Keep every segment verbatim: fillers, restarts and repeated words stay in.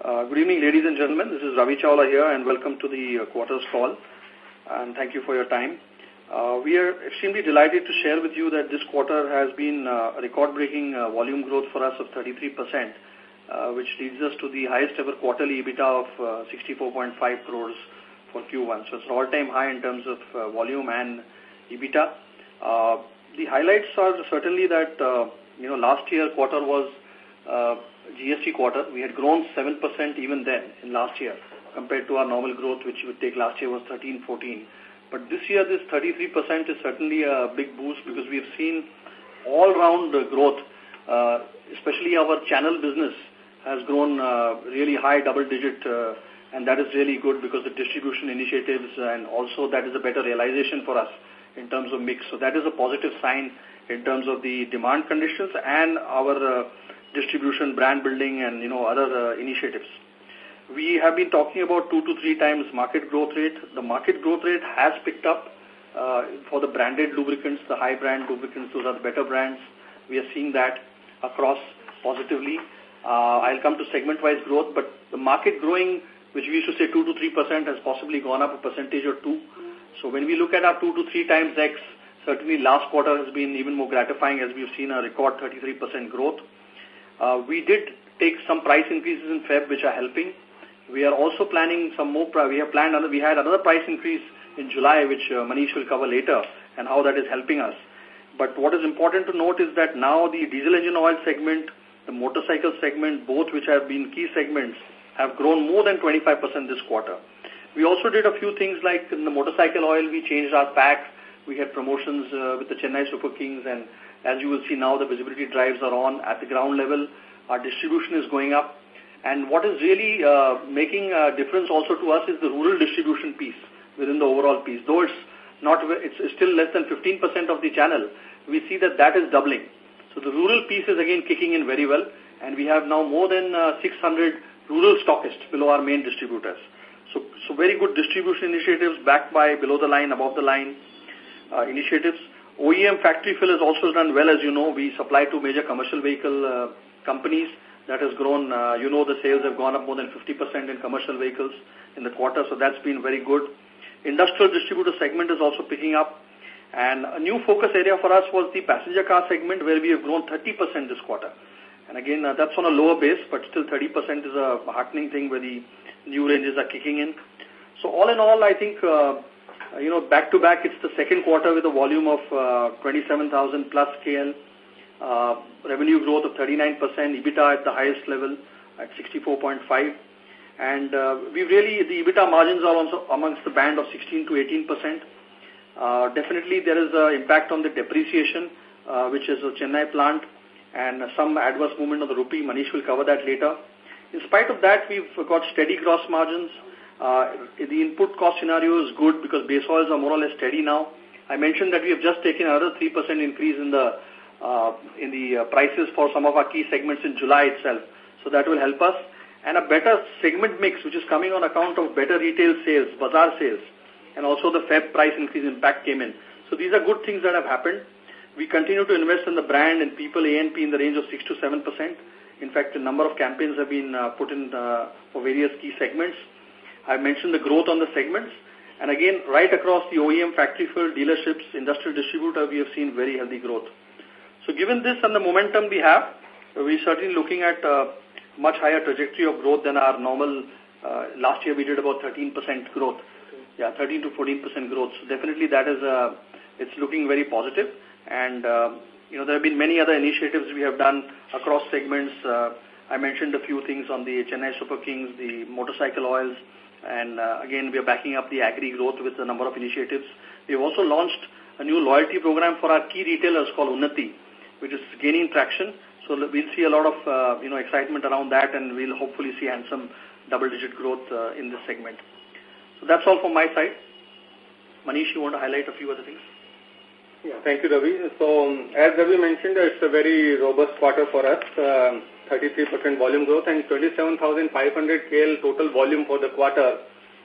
Uh, good evening, ladies and gentlemen. This is Ravi Chawla here, and welcome to the uh, quarters call. And thank you for your time. Uh, we are extremely delighted to share with you that this quarter has been uh, a record-breaking uh, volume growth for us of thirty-three percent, uh, which leads us to the highest ever quarterly EBITDA of uh, sixty-four point five crores for Q one. So it's an all-time high in terms of uh, volume and EBITDA. Uh, the highlights are certainly that, uh, you know, last year quarter was uh, G S T quarter. We had grown seven percent even then in last year compared to our normal growth, which you would take last year was thirteen, fourteen. But this year, this thirty-three percent is certainly a big boost because we have seen all-round growth, uh, especially our channel business has grown uh, really high double-digit, uh, and that is really good because the distribution initiatives and also that is a better realization for us in terms of mix. So that is a positive sign in terms of the demand conditions and our uh, distribution, brand building, and you know other uh, initiatives. We have been talking about two to three times market growth rate. The market growth rate has picked up uh, for the branded lubricants, the high brand lubricants. Those are the better brands. We are seeing that across positively. Uh, I'll come to segment-wise growth, but the market growing, which we used to say two to three percent, has possibly gone up a percentage or two. So when we look at our two to three times X, certainly last quarter has been even more gratifying as we've seen a record thirty-three percent growth. Uh, we did take some price increases in February, which are helping. We are also planning some more, we have planned, another, we had another price increase in July, which uh, Manish will cover later, and how that is helping us. But what is important to note is that now the diesel engine oil segment, the motorcycle segment, both which have been key segments, have grown more than twenty-five percent this quarter. We also did a few things like in the motorcycle oil, we changed our packs. We had promotions uh, with the Chennai Super Kings, and as you will see now, the visibility drives are on at the ground level. Our distribution is going up. And what is really uh, making a difference also to us is the rural distribution piece within the overall piece. Though it's not, it's still less than fifteen percent of the channel, we see that that is doubling. So the rural piece is again kicking in very well, and we have now more than uh, six hundred rural stockists below our main distributors. So, so very good distribution initiatives backed by below the line, above the line uh, initiatives. O E M factory fill has also done well, as you know. We supply to major commercial vehicle uh, companies. That has grown, uh, you know, the sales have gone up more than fifty percent in commercial vehicles in the quarter, so that's been very good. Industrial distributor segment is also picking up. And a new focus area for us was the passenger car segment, where we have grown thirty percent this quarter. And again, uh, that's on a lower base, but still thirty percent is a heartening thing where the new ranges are kicking in. So all in all, I think, uh, you know, back to back, it's the second quarter with a volume of uh, twenty-seven thousand plus K L. Uh, revenue growth of thirty-nine percent, EBITDA at the highest level at sixty-four point five, and uh, we really, the EBITDA margins are also amongst the band of sixteen to eighteen percent. Uh, definitely there is an impact on the depreciation, uh, which is a Chennai plant, and some adverse movement of the rupee. Manish will cover that later. In spite of that, we've got steady gross margins. Uh, the input cost scenario is good because base oils are more or less steady now. I mentioned that we have just taken another three percent increase in the Uh, in the uh, prices for some of our key segments in July itself. So that will help us. And a better segment mix, which is coming on account of better retail sales, bazaar sales, and also the Feb price increase impact came in. So these are good things that have happened. We continue to invest in the brand and people, A and P in the range of six to seven percent. In fact, a number of campaigns have been uh, put in uh, for various key segments. I mentioned the growth on the segments. And again, right across the O E M, factory fill, dealerships, industrial distributor, we have seen very healthy growth. So given this and the momentum we have, we're certainly looking at a much higher trajectory of growth than our normal. Uh, last year we did about thirteen percent growth. Yeah, thirteen to fourteen percent growth. So definitely that is, uh, it's looking very positive. And, uh, you know, there have been many other initiatives we have done across segments. Uh, I mentioned a few things on the Chennai Super Kings, the motorcycle oils. And uh, again, we are backing up the agri growth with a number of initiatives. We have also launched a new loyalty program for our key retailers called Unnati, which is gaining traction. So we'll see a lot of, uh, you know, excitement around that, and we'll hopefully see handsome double-digit growth uh, in this segment. So that's all from my side. Manish, you want to highlight a few other things? Yeah, thank you, Ravi. So um, as Ravi mentioned, it's a very robust quarter for us, um, thirty-three percent volume growth, and twenty-seven thousand five hundred K L total volume for the quarter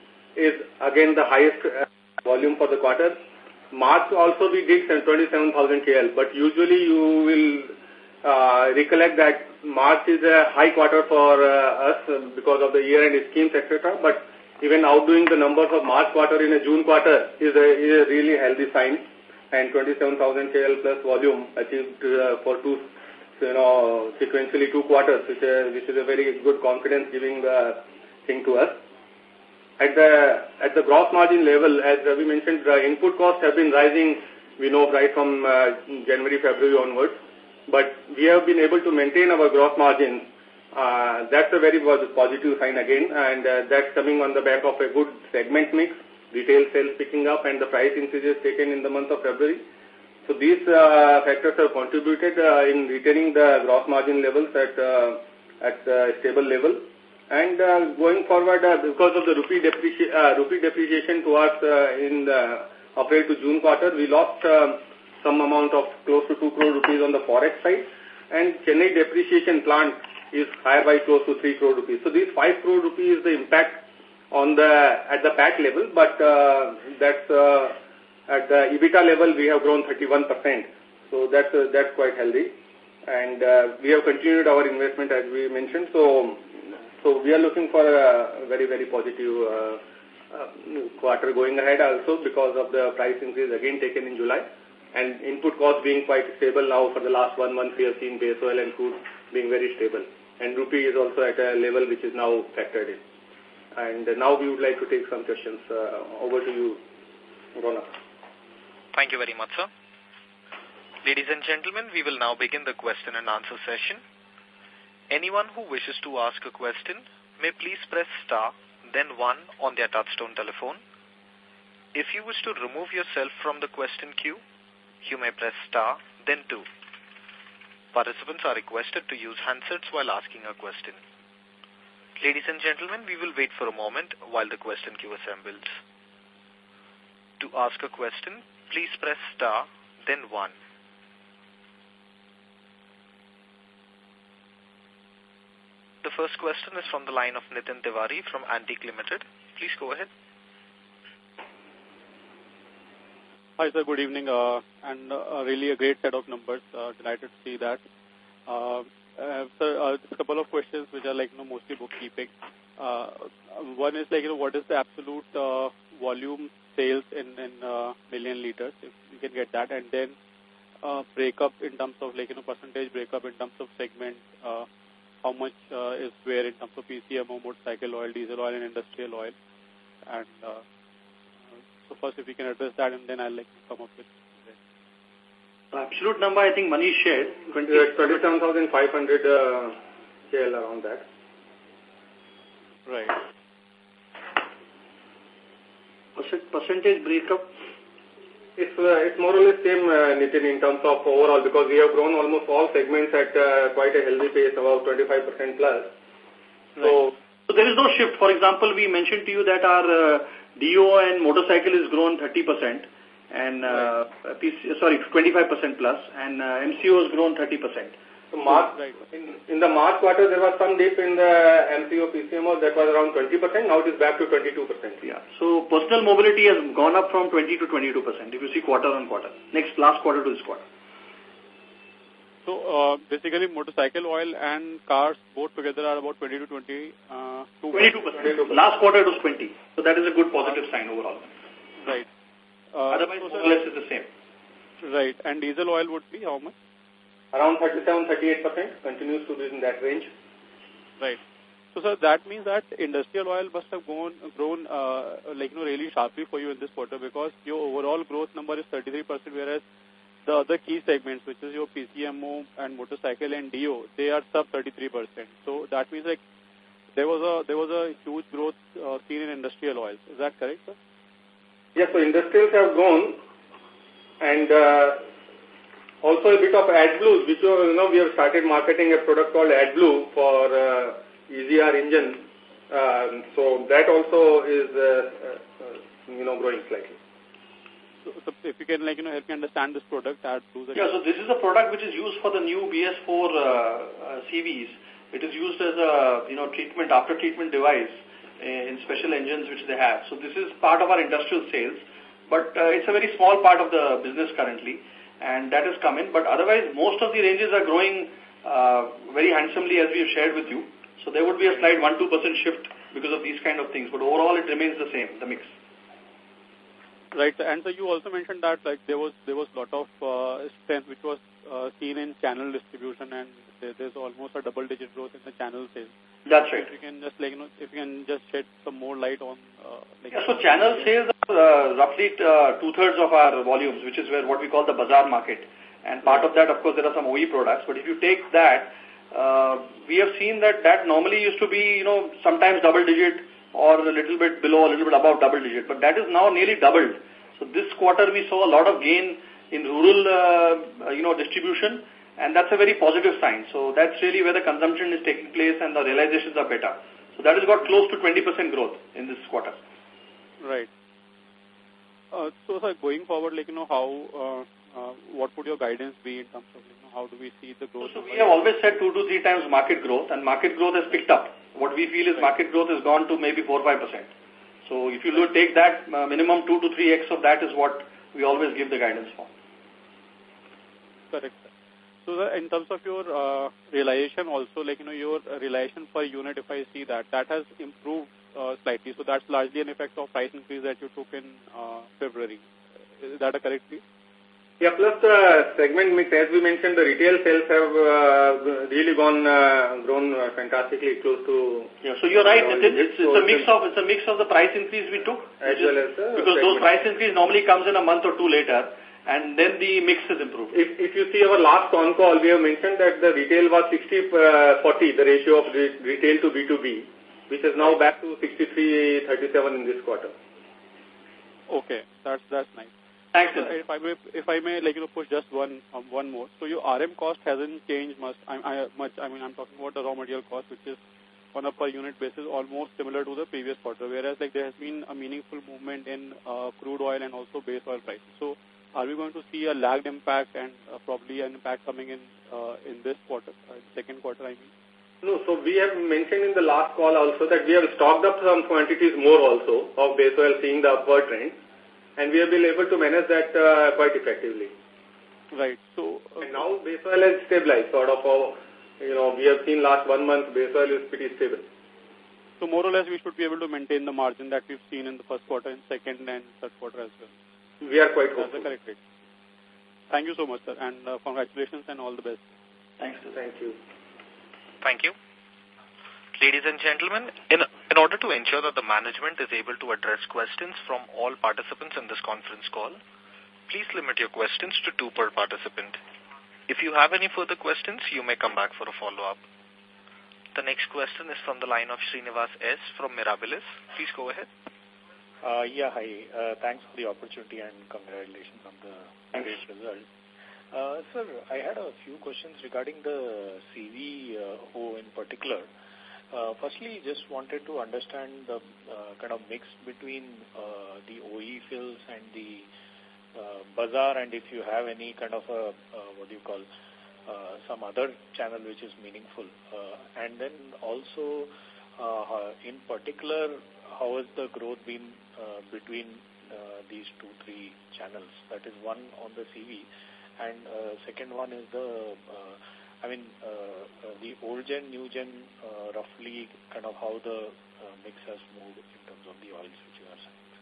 is again the highest uh, volume for the quarter. March also we did twenty-seven thousand K L, but usually you will uh, recollect that March is a high quarter for uh, us because of the year-end schemes, et cetera. But even outdoing the numbers of March quarter in a June quarter is a, is a really healthy sign. And twenty-seven thousand K L plus volume achieved uh, for two, you know, sequentially two quarters, which, uh, which is a very good confidence giving uh, thing to us. At the at the gross margin level, as we mentioned, the input costs have been rising, we know, right from uh, January, February onwards. But we have been able to maintain our gross margins. Uh, that's a very positive sign again, and uh, that's coming on the back of a good segment mix, retail sales picking up, and the price increases taken in the month of February. So these uh, factors have contributed uh, in retaining the gross margin levels at uh, at a stable level. And uh, going forward, uh, because of the rupee, depreci uh, rupee depreciation to us uh, in the April to June quarter, we lost uh, some amount of close to two crore rupees on the forex side, and Chennai depreciation plant is higher by close to three crore rupees. So these five crore rupees is the impact on the at the P A T level, but uh, that's uh, at the EBITDA level we have grown thirty-one percent. So that's uh, that's quite healthy, and uh, we have continued our investment as we mentioned. So so we are looking for a very very positive uh, uh, quarter going ahead also because of the price increase again taken in July. And input costs being quite stable now for the last one month, we have seen base oil and crude being very stable. And rupee is also at a level which is now factored in. And now we would like to take some questions. Uh, over to you, Ronak. Thank you very much, sir. Ladies and gentlemen, we will now begin the question and answer session. Anyone who wishes to ask a question may please press star, then one on their touchtone telephone. If you wish to remove yourself from the question queue, you may press star, then two. Participants are requested to use handsets while asking a question. Ladies and gentlemen, we will wait for a moment while the question queue assembles. To ask a question, please press star, then one. The first question is from the line of Nitin Tiwari from Antique Limited. Please go ahead. Hi, sir. Good evening. Uh, and uh, really a great set of numbers. Uh, delighted to see that. Uh, uh, sir, uh, just a couple of questions which are like, you know, mostly bookkeeping. Uh, one is like, you know, what is the absolute uh, volume sales in, in uh, million liters, if you can get that, and then uh, break up in terms of like, you know, percentage break up in terms of segment, uh, how much uh, is where in terms of P C M O, motorcycle oil, diesel oil, and industrial oil. And uh, so first, if we can address that, and then I'll like to come up with this. Absolute number, I think Manish shared. twenty-seven thousand five hundred uh, K L around that. Right. Percent, percentage breakup? It's, uh, it's more or less same, uh, Nitin, in terms of overall, because we have grown almost all segments at uh, quite a healthy pace, about twenty-five percent plus. Right. So, so there is no shift. For example, we mentioned to you that our uh, D O and motorcycle is grown thirty percent, and uh, right. P C, sorry, twenty-five percent plus, and uh, M C O has grown thirty percent. So March, right. in, in the March quarter, there was some dip in the M C O, P C M O that was around twenty percent. Now it is back to twenty-two percent. Yeah. So personal mobility has gone up from twenty to twenty-two percent. If you see quarter on quarter, next last quarter to this quarter. So uh, basically, motorcycle oil and cars both together are about twenty to twenty. Uh, twenty-two percent. Last quarter it was twenty. So that is a good positive sign overall. Right. Uh, Otherwise, so more or less is the same. Right. And diesel oil would be how much? Around thirty-seven, thirty-eight percent, continues to be in that range. Right. So, sir, that means that industrial oil must have grown, grown uh, like, you know, really sharply for you in this quarter, because your overall growth number is thirty-three percent, whereas the other key segments, which is your P C M O and motorcycle and D O, they are sub thirty-three percent. So that means like there was a there was a huge growth uh, seen in industrial oils. Is that correct, sir? Yes, so industrials have grown, and uh, also a bit of AdBlue, which you know we have started marketing a product called AdBlue for uh, E Z R engine. Um, so that also is uh, uh, you know growing slightly. So, so if you can like you know help me understand this product, AdBlue. Yeah, so this is a product which is used for the new B S four uh, uh, C Vs. It is used as a you know treatment after treatment device in special engines which they have. So this is part of our industrial sales, but uh, it's a very small part of the business currently, and that has come in. But otherwise, most of the ranges are growing uh, very handsomely as we have shared with you. So there would be a slight one to two percent shift because of these kind of things. But overall, it remains the same, the mix. Right. And so you also mentioned that like there was there was a lot of uh, strength which was uh, seen in channel distribution, and there, there's almost a double-digit growth in the channel sales. That's right. If you can just like you know, if you can just shed some more light on. Uh, like yeah, so channel sales are uh, roughly uh, two thirds of our volumes, which is where what we call the bazaar market. And part of that, of course, there are some O E products. But if you take that, uh, we have seen that that normally used to be, you know, sometimes double digit or a little bit below, a little bit above double digit. But that is now nearly doubled. So this quarter we saw a lot of gain in rural, uh, you know, distribution. And that's a very positive sign. So that's really where the consumption is taking place and the realizations are better. So that has got close to twenty percent growth in this quarter. Right. Uh, so, sir, going forward, like, you know, how, uh, uh, what would your guidance be in terms of, you know, how do we see the growth? So, so we have always said two to three times market growth, and market growth has picked up. What we feel is market growth has gone to maybe four to five percent. So if you look, take that, uh, minimum two to three X of that is what we always give the guidance for. Correct. So, sir, in terms of your uh, realization also, like, you know, your realization per unit, if I see that, that has improved uh, slightly. So that's largely an effect of price increase that you took in uh, February. Is that a correct read? Yeah, plus the segment mix, as we mentioned, the retail sales have uh, really gone, uh, grown uh, fantastically close to... Yeah, so you're right. It, it's, it's, a mix of, it's a mix of the price increase we took. As well as the Because segment. those price increase normally comes in a month or two later. And then the mix is improved. If, if you see our last con call, we have mentioned that the retail was sixty forty, the ratio of re retail to B two B, which is now back to sixty-three thirty-seven in this quarter. Okay, that's that's nice. Thanks. Uh, if I may, if I may, like you know, push just one um, one more. So your R M cost hasn't changed much. I, I much. I mean, I'm talking about the raw material cost, which is on a per unit basis almost similar to the previous quarter. Whereas, like there has been a meaningful movement in uh, crude oil and also base oil prices. So, are we going to see a lagged impact and uh, probably an impact coming in uh, in this quarter, uh, second quarter, I mean? No, so we have mentioned in the last call also that we have stocked up some quantities more also of base oil, seeing the upward trend, and we have been able to manage that uh, quite effectively. Right. So uh, and now base oil has stabilized, sort of. Uh, you know, we have seen last one month base oil is pretty stable. So more or less, we should be able to maintain the margin that we've seen in the first quarter, and second and third quarter as well. We are quite hopeful. That's the correct rate. Thank you so much, sir, and uh, congratulations and all the best. Thanks. Thank you. Thank you. Ladies and gentlemen, in, in order to ensure that the management is able to address questions from all participants in this conference call, please limit your questions to two per participant. If you have any further questions, you may come back for a follow-up. The next question is from the line of Srinivas S. from Mirabilis. Please go ahead. Uh, yeah, hi. Uh, thanks for the opportunity and congratulations on the great result. Uh, sir, I had a few questions regarding the C V uh, O in particular. Uh, firstly, just wanted to understand the uh, kind of mix between uh, the O E fills and the uh, bazaar, and if you have any kind of a, uh, what do you call, uh, some other channel which is meaningful. Uh, and then also, uh, in particular, how has the growth been uh, between uh, these two, three channels? That is one on the C V. And uh, second one is the, uh, I mean, uh, uh, the old gen, new gen, uh, roughly kind of how the uh, mix has moved in terms of the oils which you are saying.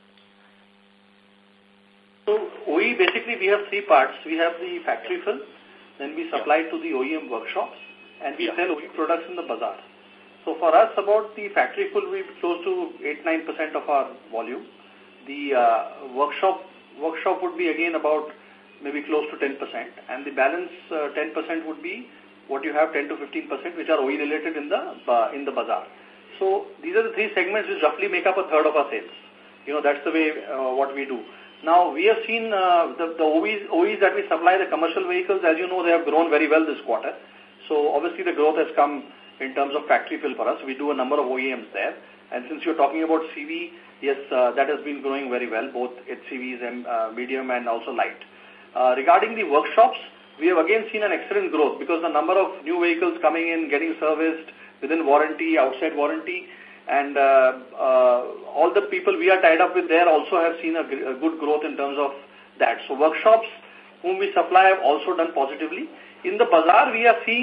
So O E, basically we have three parts. We have the factory fill, then we supply yeah. to the O E M workshops, and we yeah. sell O E products in the bazaar. So for us, about the factory full, we close to eight to nine percent of our volume. The uh, workshop workshop would be again about maybe close to ten percent, and the balance uh, ten percent would be what you have ten to fifteen percent, which are O E related in the uh, in the bazaar. So these are the three segments which roughly make up a third of our sales. You know, that's the way uh, what we do. Now we have seen uh, the, the O Es, O Es that we supply, the commercial vehicles, as you know, they have grown very well this quarter. So obviously the growth has come in terms of factory fill for us. We do a number of O E Ms there. And since you're talking about C V, yes, uh, that has been growing very well, both H C Vs and uh, medium and also light. Uh, regarding the workshops, we have again seen an excellent growth because the number of new vehicles coming in, getting serviced within warranty, outside warranty, and uh, uh, all the people we are tied up with there also have seen a, a good growth in terms of that. So workshops whom we supply have also done positively. In the bazaar, we are seeing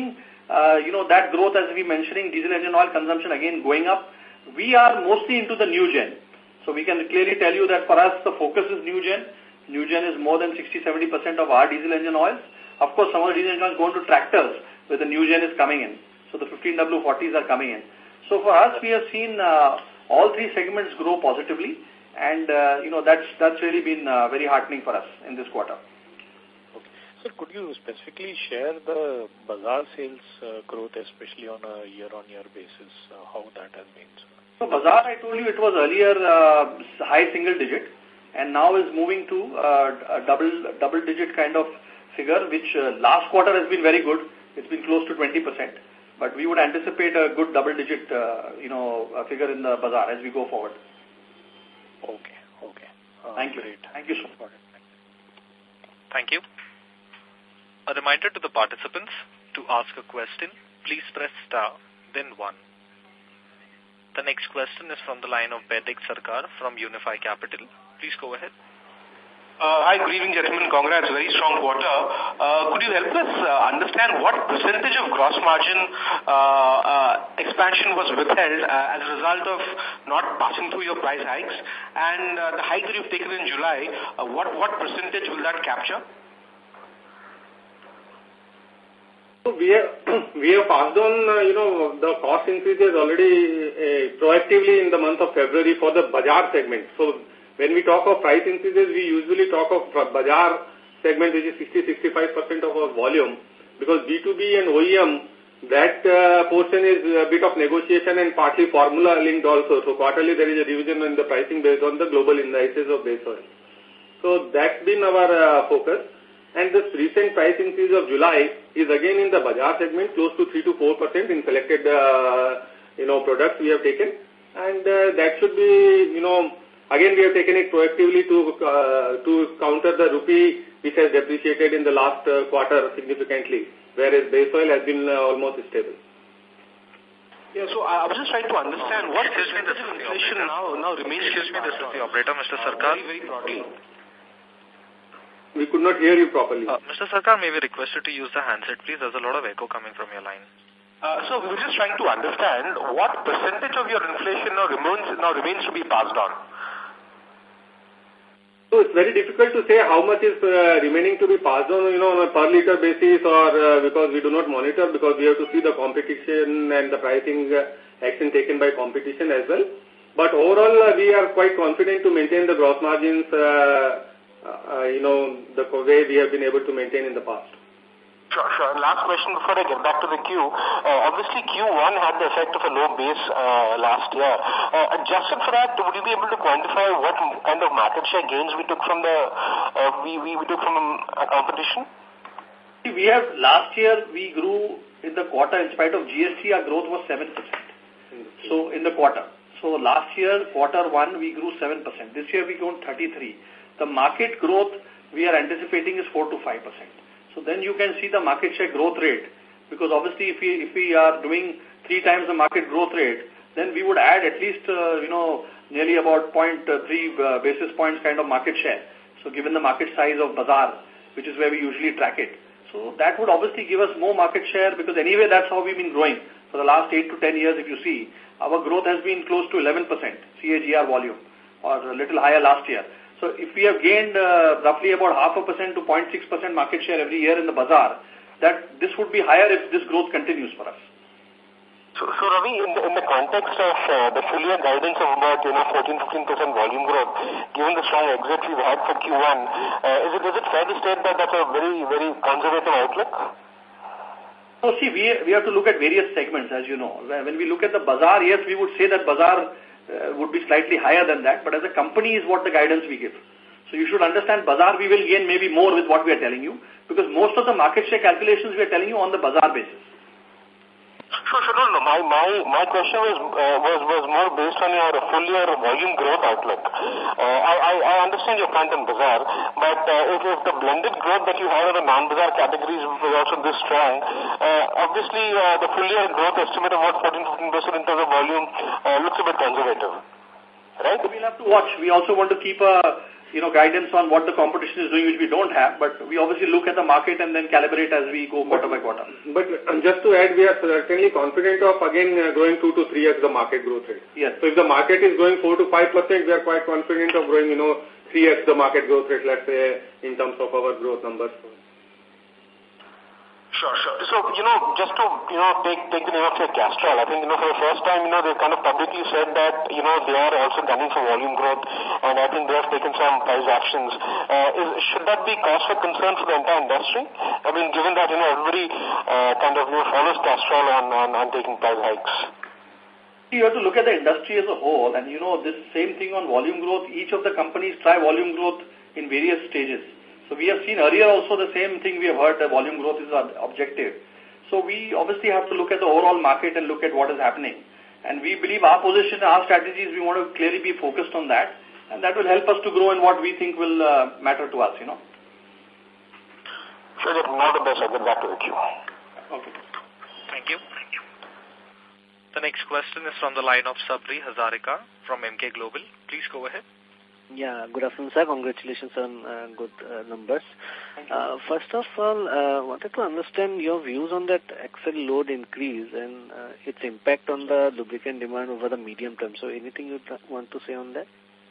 uh, you know, that growth as we mentioning, diesel engine oil consumption again going up. We are mostly into the new gen. So we can clearly tell you that for us, the focus is new gen. New gen is more than sixty to seventy percent of our diesel engine oils. Of course, some of the diesel engine oils go into tractors where the new gen is coming in. So the fifteen W forties are coming in. So for us, we have seen uh, all three segments grow positively. And, uh, you know, that's, that's really been uh, very heartening for us in this quarter. Okay. Sir, could you specifically share the Bazaar sales uh, growth, especially on a year-on-year basis, uh, how that has been? So Bazaar, I told you it was earlier uh, high single digit and now is moving to uh, a double, double digit kind of figure, which uh, last quarter has been very good. It's been close to twenty percent. But we would anticipate a good double digit, uh, you know, uh, figure in the Bazaar as we go forward. Okay, okay. Uh, Thank you. Great. Thank you so much. Thank you. A reminder to the participants, to ask a question, please press star, then one. The next question is from the line of Baidik Sarkar from Unify Capital. Please go ahead. Uh, hi, good evening, gentlemen. Congrats, very strong quarter. Uh, could you help us uh, understand what percentage of gross margin uh, uh, expansion was withheld uh, as a result of not passing through your price hikes? And uh, the hike that you've taken in July, uh, what, what percentage will that capture? So we have, we have passed on, uh, you know, the cost increases already uh, proactively in the month of February for the Bazaar segment. So when we talk of price increases, we usually talk of Bazaar segment, which is sixty to sixty-five percent of our volume, because B two B and O E M, that uh, portion is a bit of negotiation and partly formula linked also. So quarterly there is a revision in the pricing based on the global indices of base oil. So that's been our uh, focus. And this recent price increase of July is again in the Bazaar segment, close to three to four percent in selected, uh, you know, products we have taken. And uh, that should be, you know, again, we have taken it proactively to uh, to counter the rupee, which has depreciated in the last uh, quarter significantly, whereas base oil has been uh, almost stable. Yeah, so I was just trying to understand what percentage of inflation now, now remains. Excuse me, this is the operator, Mister Sarkar. Very, very broadly. We could not hear you properly. Uh, Mister Sarkar, may we request you to use the handset, please? There's a lot of echo coming from your line. Uh, so we were just trying to understand what percentage of your inflation now remains, now remains to be passed on. So it's very difficult to say how much is uh, remaining to be passed on, you know, on a per liter basis, or uh, because we do not monitor, because we have to see the competition and the pricing uh, action taken by competition as well. But overall, uh, we are quite confident to maintain the gross margins, uh, uh, you know, the way we have been able to maintain in the past. Sure, sure. Last question before I get back to the queue. Uh, obviously, Q one had the effect of a low base uh, last year. Uh, adjusted for that, would you be able to quantify what kind of market share gains we took from the uh, we, we we took from uh, competition? We have last year we grew in the quarter in spite of G S T. Our growth was seven percent. So in the quarter. So last year quarter one we grew seven percent. This year we grew thirty-three. The market growth we are anticipating is four to five percent. So then you can see the market share growth rate, because obviously if we, if we are doing three times the market growth rate, then we would add at least, uh, you know, nearly about zero point three uh, basis points kind of market share. So given the market size of Bazaar, which is where we usually track it. So that would obviously give us more market share, because anyway that's how we've been growing for the last eight to ten years. If you see, our growth has been close to eleven percent C A G R volume, or a little higher last year. So if we have gained uh, roughly about half a percent to zero point six percent market share every year in the Bazaar, that this would be higher if this growth continues for us. So, so Ravi, in the, in the context of uh, the full year guidance of about, you know, fourteen to fifteen percent volume growth, given the strong exit we've had for Q one, uh, is it is it fair to state that that's a very, very conservative outlook? So see, we, we have to look at various segments, as you know. When we look at the Bazaar, yes, we would say that Bazaar uh, would be slightly higher than that, but as a company is what the guidance we give. So you should understand Bazaar we will gain maybe more with what we are telling you, because most of the market share calculations we are telling you on the Bazaar basis. Sure, sure. No, no. My, my, my question was, uh, was, was more based on your full year volume growth outlook. Uh, I, I, I understand your point on Bazaar, but uh, if, if the blended growth that you have in the non-Bazaar categories was also this strong, uh, obviously uh, the full year growth estimate of about fourteen to fifteen percent in terms of volume uh, looks a bit conservative. Right? So we'll have to watch. We also want to keep a, you know, guidance on what the competition is doing, which we don't have, but we obviously look at the market and then calibrate as we go quarter by quarter. But just to add, we are certainly confident of, again, uh, growing two to three x the market growth rate. Yes. So if the market is growing four to five percent, we are quite confident of growing, you know, three x the market growth rate, let's say, in terms of our growth numbers. Sure, sure. So, you know, just to, you know, take take the name of your Castrol, I think, you know, for the first time, you know, they kind of publicly said that, you know, they are also gunning for volume growth, and I think they have taken some price actions. Uh, is, should that be cause for concern for the entire industry? I mean, given that, you know, everybody uh, kind of, you know, follows Castrol on, on, on taking price hikes. You have to look at the industry as a whole, and, you know, this same thing on volume growth, each of the companies try volume growth in various stages. So we have seen earlier also the same thing we have heard, that volume growth is our objective. So we obviously have to look at the overall market and look at what is happening. And we believe our position, our strategies, we want to clearly be focused on that. And that will help us to grow in what we think will uh, matter to us, you know. Sure, all the best. I'll get back to the queue. Okay. Thank you. The next question is from the line of Sabri Hazarika from M K Global. Please go ahead. Yeah, good afternoon, sir. Congratulations on uh, good uh, numbers. Uh, first of all, I uh, wanted to understand your views on that axle load increase and uh, its impact on the lubricant demand over the medium term. So anything you want to say on that?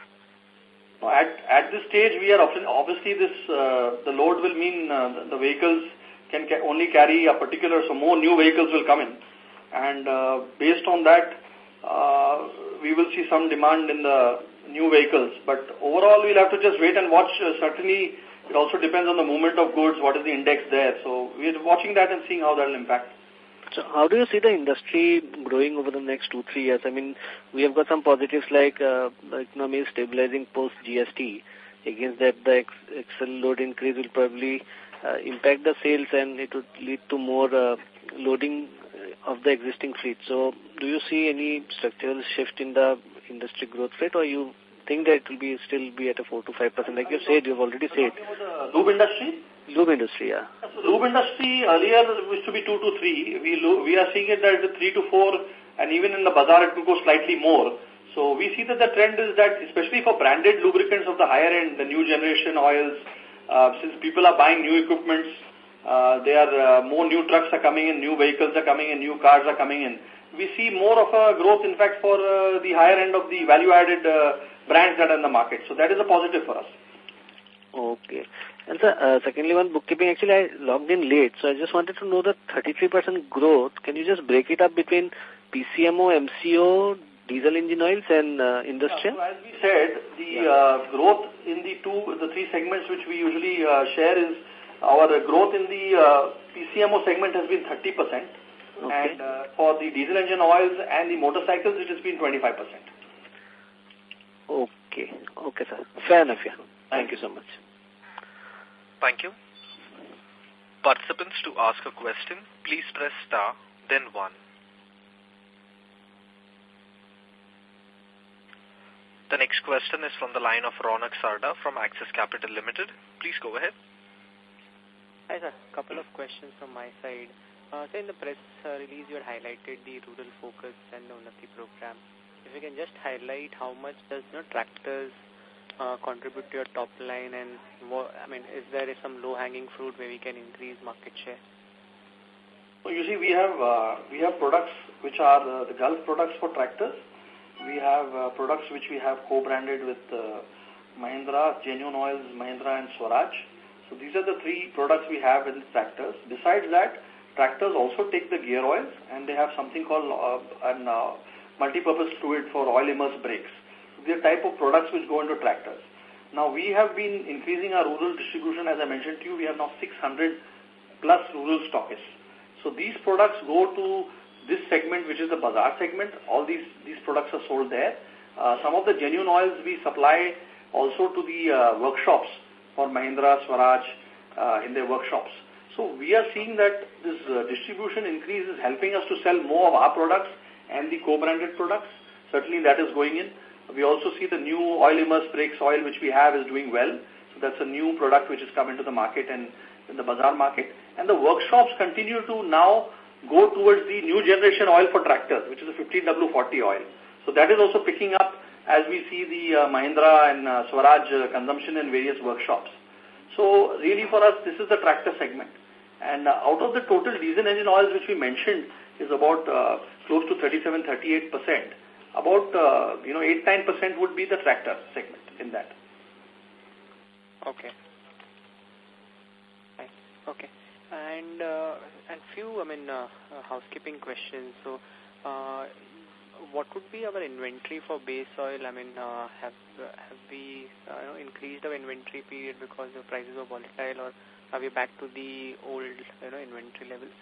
At, at this stage, we are obviously this, uh, the load will mean uh, the vehicles can ca only carry a particular, so more new vehicles will come in. And uh, based on that, uh, we will see some demand in the new vehicles, but overall we'll have to just wait and watch. Uh, certainly, it also depends on the movement of goods, what is the index there. So we're watching that and seeing how that will impact. So how do you see the industry growing over the next two, three years? I mean, we have got some positives like uh, the economy is stabilizing post G S T. Against that, the axle load increase will probably uh, impact the sales and it would lead to more uh, loading of the existing fleet. So do you see any structural shift in the industry growth rate, or you think that it will be still be at a four to five percent? Like you said, you've already said. The lube industry? Lube industry, yeah. So lube industry earlier used to be two to three. We we are seeing it that it's three to four, and even in the bazaar it will go slightly more. So we see that the trend is that, especially for branded lubricants of the higher end, the new generation oils, uh, since people are buying new equipments, uh, there are uh, more new trucks are coming in, new vehicles are coming in, new cars are coming in. We see more of a growth, in fact, for uh, the higher end of the value-added uh, brands that are in the market. So that is a positive for us. Okay. And sir, uh, secondly, one bookkeeping, actually I logged in late, so I just wanted to know the thirty-three percent growth. Can you just break it up between P C M O, M C O, diesel engine oils and uh, industrial? Yeah, so as we said, the uh, growth in the two, the three segments which we usually uh, share is our uh, growth in the uh, P C M O segment has been thirty percent. Okay. And uh, for the diesel engine oils and the motorcycles, it has been twenty-five percent. Okay. Okay, sir. Fair enough, yeah. Thank you so much. Thank you. Participants, to ask a question, please press star, then one. The next question is from the line of Ronak Sarda from Axis Capital Limited. Please go ahead. Hi, sir. Couple of questions from my side. Uh, so in the press uh, release, you had highlighted the rural focus and the Unnati program. If you can just highlight how much does you know, tractors uh, contribute to your top line, and what, I mean, is there some low-hanging fruit where we can increase market share? So you see, we have uh, we have products which are uh, the Gulf products for tractors. We have uh, products which we have co-branded with uh, Mahindra, Genuine Oils, Mahindra and Swaraj. So these are the three products we have in tractors. Besides that, tractors also take the gear oils, and they have something called uh, an uh, multi-purpose fluid for oil immersed brakes. So these are type of products which go into tractors. Now we have been increasing our rural distribution. As I mentioned to you, we have now six hundred plus rural stockists. So these products go to this segment, which is the bazaar segment. All these, these products are sold there. Uh, some of the genuine oils we supply also to the uh, workshops for Mahindra, Swaraj uh, in their workshops. So we are seeing that this uh, distribution increase is helping us to sell more of our products and the co-branded products. Certainly that is going in. We also see the new oil immersed brakes oil which we have is doing well. So that's a new product which has come into the market and in the bazaar market. And the workshops continue to now go towards the new generation oil for tractors, which is a fifteen W forty oil. So that is also picking up as we see the uh, Mahindra and uh, Swaraj uh, consumption in various workshops. So really for us, this is the tractor segment. And uh, out of the total diesel engine oils which we mentioned is about uh, close to thirty-seven, thirty-eight percent. About, uh, you know, eight, nine percent would be the tractor segment in that. Okay. Right. Okay. And, uh, and few, I mean, uh, uh, housekeeping questions. So, uh, what would be our inventory for base oil? I mean, uh, have have we uh, you know, increased our inventory period because the prices were volatile, or are we back to the old you know inventory levels?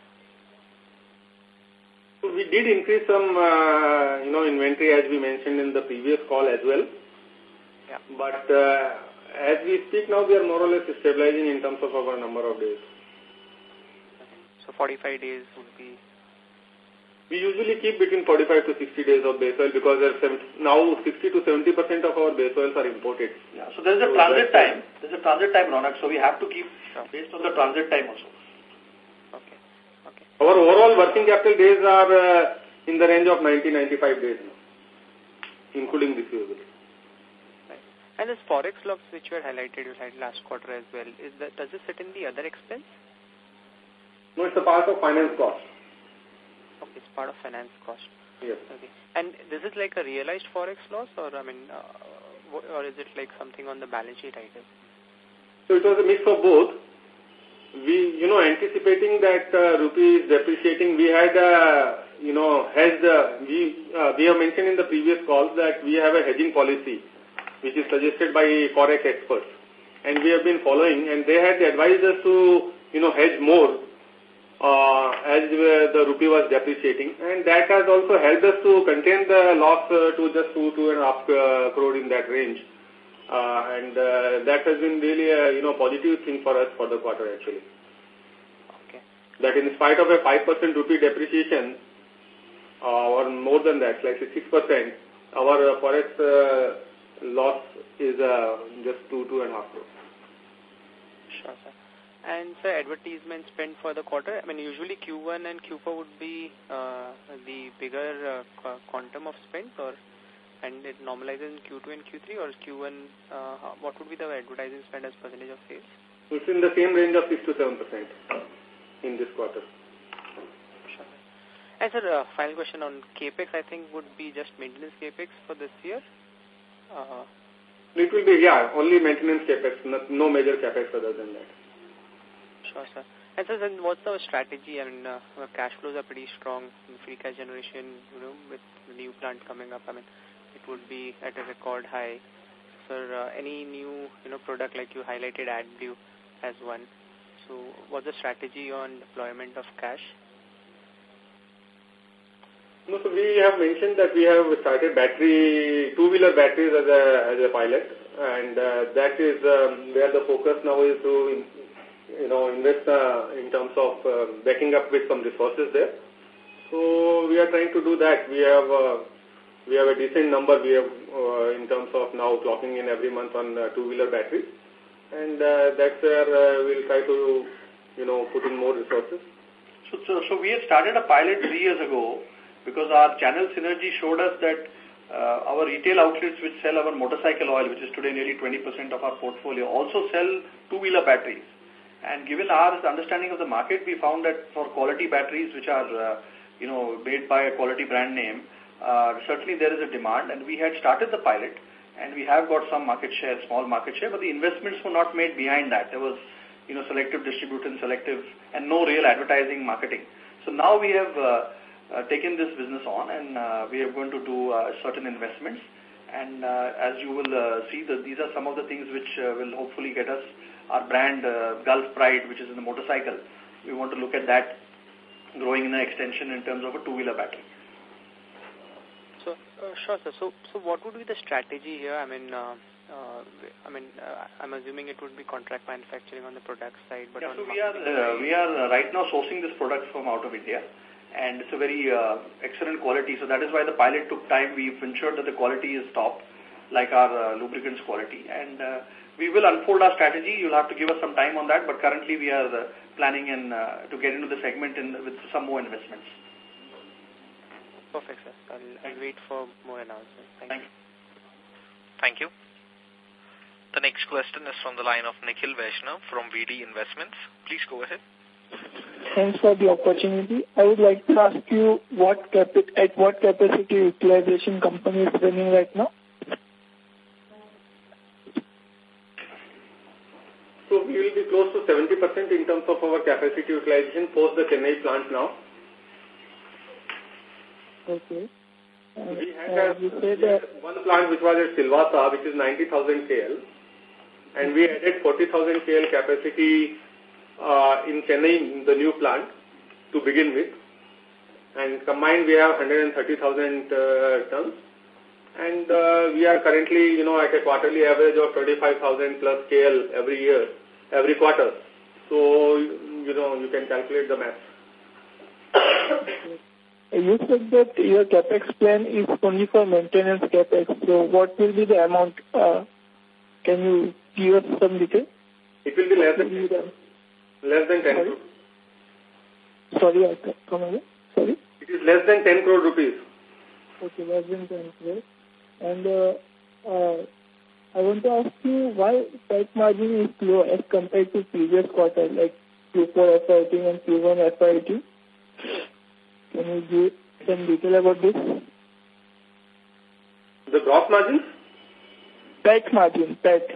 We did increase some uh, you know inventory as we mentioned in the previous call as well. Yeah. But uh, as we speak now, we are more or less stabilizing in terms of our number of days. Okay. So forty-five days would be. We usually keep between forty-five to sixty days of base oil because now sixty to seventy percent of our base oils are imported. Yeah, so there is a so transit time. There is a transit time, Ronak, so we have to keep sure. based on the transit time also. Okay. Okay. Our overall working capital days are uh, in the range of ninety to ninety-five days now, including receivables. Right. And this forex loss which you had highlighted, you had last quarter as well, is that, does it sit in the other expense? No, it's a part of finance cost. Okay, it's part of finance cost. Yes. Okay. And this is like a realized forex loss, or I mean, uh, or is it like something on the balance sheet item? So it was a mix of both. We, you know, anticipating that uh, rupee is depreciating, we had, uh, you know, hedged. Uh, we uh, we have mentioned in the previous calls that we have a hedging policy, which is suggested by forex experts, and we have been following. And they had advised us to, you know, hedge more. Uh, as uh, the rupee was depreciating, and that has also helped us to contain the loss uh, to just two, two and a half uh, crore in that range. Uh, and uh, that has been really a you know positive thing for us for the quarter actually. Okay. That in spite of a five percent rupee depreciation, uh, or more than that, like six percent, our uh, forex uh, loss is uh, just two, two and a half crore. Sure, sir. And sir, advertisement spend for the quarter, I mean, usually Q one and Q four would be uh, the bigger uh, quantum of spend, or and it normalizes in Q two and Q three, or Q one, uh, what would be the advertising spend as percentage of sales? It's in the same range of six to seven percent in this quarter. Sure. And sir, uh, final question on CAPEX, I think would be just maintenance CAPEX for this year? Uh, it will be, yeah, only maintenance CAPEX, no, no major CAPEX other than that. Sure, sir. And so then what's our strategy? I mean, uh, our cash flows are pretty strong. Free cash generation, you know, with the new plant coming up, I mean, it would be at a record high. Sir, uh, any new, you know, product like you highlighted AdBlue as one. So what's the strategy on deployment of cash? No, so we have mentioned that we have started battery, two-wheeler batteries as a, as a pilot, and uh, that is um, where the focus now is to, you know, invest uh, in terms of uh, backing up with some resources there. So we are trying to do that. We have uh, we have a decent number we have uh, in terms of now clocking in every month on uh, two-wheeler batteries, and uh, that's where uh, we'll try to, you know, put in more resources. So, so, so we had started a pilot three years ago, because our channel synergy showed us that uh, our retail outlets which sell our motorcycle oil, which is today nearly twenty percent of our portfolio, also sell two-wheeler batteries. And given our understanding of the market, we found that for quality batteries which are, uh, you know, made by a quality brand name, uh, certainly there is a demand. And we had started the pilot, and we have got some market share, small market share, but the investments were not made behind that. There was, you know, selective distribution, selective, and no real advertising, marketing. So now we have uh, Uh, taken this business on, and uh, we are going to do uh, certain investments, and uh, as you will uh, see, the, these are some of the things which uh, will hopefully get us our brand uh, Gulf Pride, which is in the motorcycle. We want to look at that growing in an extension in terms of a two-wheeler battery. So, uh, sure, sir. So, so what would be the strategy here? I mean, uh, uh, I mean, uh, I'm assuming it would be contract manufacturing on the product side, but yeah, on so we are uh, we are uh, right now sourcing this product from out of India. And it's a very uh, excellent quality. So that is why the pilot took time. We've ensured that the quality is top, like our uh, lubricants quality. And uh, we will unfold our strategy. You'll have to give us some time on that. But currently we are uh, planning in, uh, to get into the segment in, with some more investments. Perfect, sir. I'll, I'll wait for more announcements. Thank, Thank you. Thank you. The next question is from the line of Nikhil Vaishnav from V D Investments. Please go ahead. Thanks for the opportunity. I would like to ask you what capi at what capacity utilization company is running right now? So we will be close to seventy percent in terms of our capacity utilization post the Chennai plant now. Okay. Uh, we had uh, a, you said that one plant which was at Silvassa, which is ninety thousand K L, and we added forty thousand K L capacity uh, in Chennai, the new plant, to begin with. And combined, we have one hundred thirty thousand uh, tons. And uh, we are currently, you know, at a quarterly average of twenty-five thousand plus K L every year, every quarter. So, you know, you can calculate the math. You said that your capex plan is only for maintenance capex. So what will be the amount? Uh, can you give us some detail? It will be less than, less than ten crore. Sorry, I come again. Sorry? It is less than ten crore rupees. Okay, less than ten crore. And uh, uh, I want to ask you why price margin is low as compared to previous quarter, like Q four F Y eighteen and Q one F Y eighteen. Can you give some detail about this? The gross margins? P A T margin, P A T.